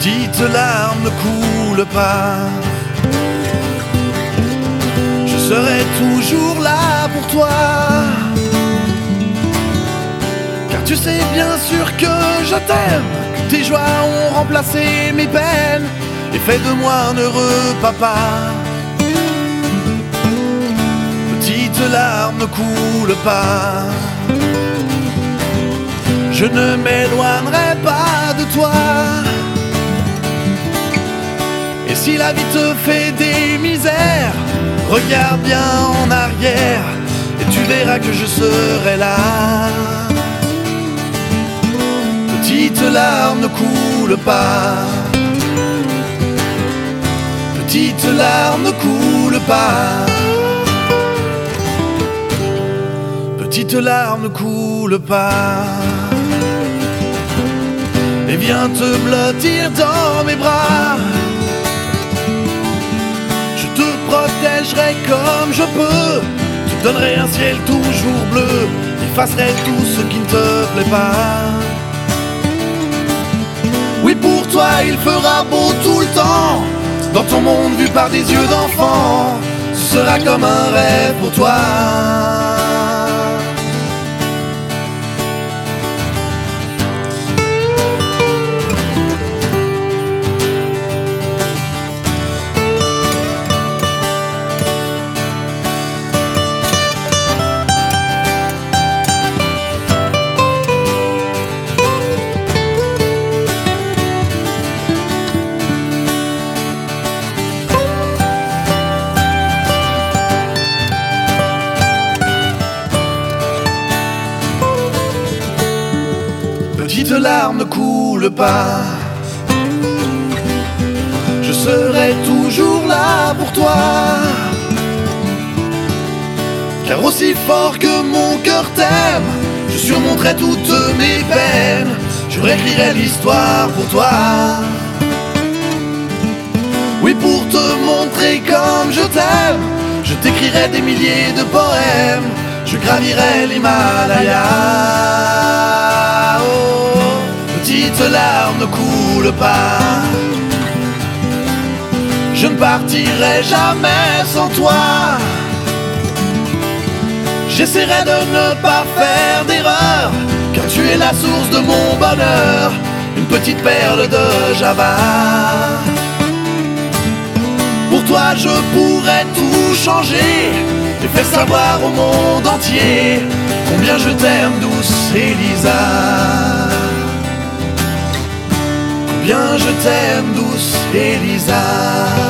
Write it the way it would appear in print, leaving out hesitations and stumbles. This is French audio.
Petite larme ne coule pas. Je serai toujours là pour toi, car tu sais bien sûr que je t'aime, que tes joies ont remplacé mes peines et fait de moi un heureux papa. Petite larme ne coule pas. Je ne m'éloignerai pas de toi. Et si la vie te fait des misères, regarde bien en arrière et tu verras que je serai là. Petite larme ne coule pas. Petite larme ne coule pas. Petite larme ne coule pas. Et viens te blottir dans mes bras. Je te protégerai comme je peux, te donnerai un ciel toujours bleu, effacerai tout ce qui ne te plaît pas. Oui, pour toi il fera beau tout le temps, dans ton monde vu par des yeux d'enfant, ce sera comme un rêve pour toi. Petite larme ne coule pas. Je serai toujours là pour toi, car aussi fort que mon cœur t'aime, je surmonterai toutes mes peines, je réécrirai l'histoire pour toi. Oui, pour te montrer comme je t'aime, je t'écrirai des milliers de poèmes, je gravirai l'Himalaya. Petite larme ne coule pas. Je ne partirai jamais sans toi. J'essaierai de ne pas faire d'erreur, car tu es la source de mon bonheur, une petite perle de Java. Pour toi je pourrais tout changer et faire savoir au monde entier combien je t'aime, douce Elisa. Combien je t'aime, douce Elisa.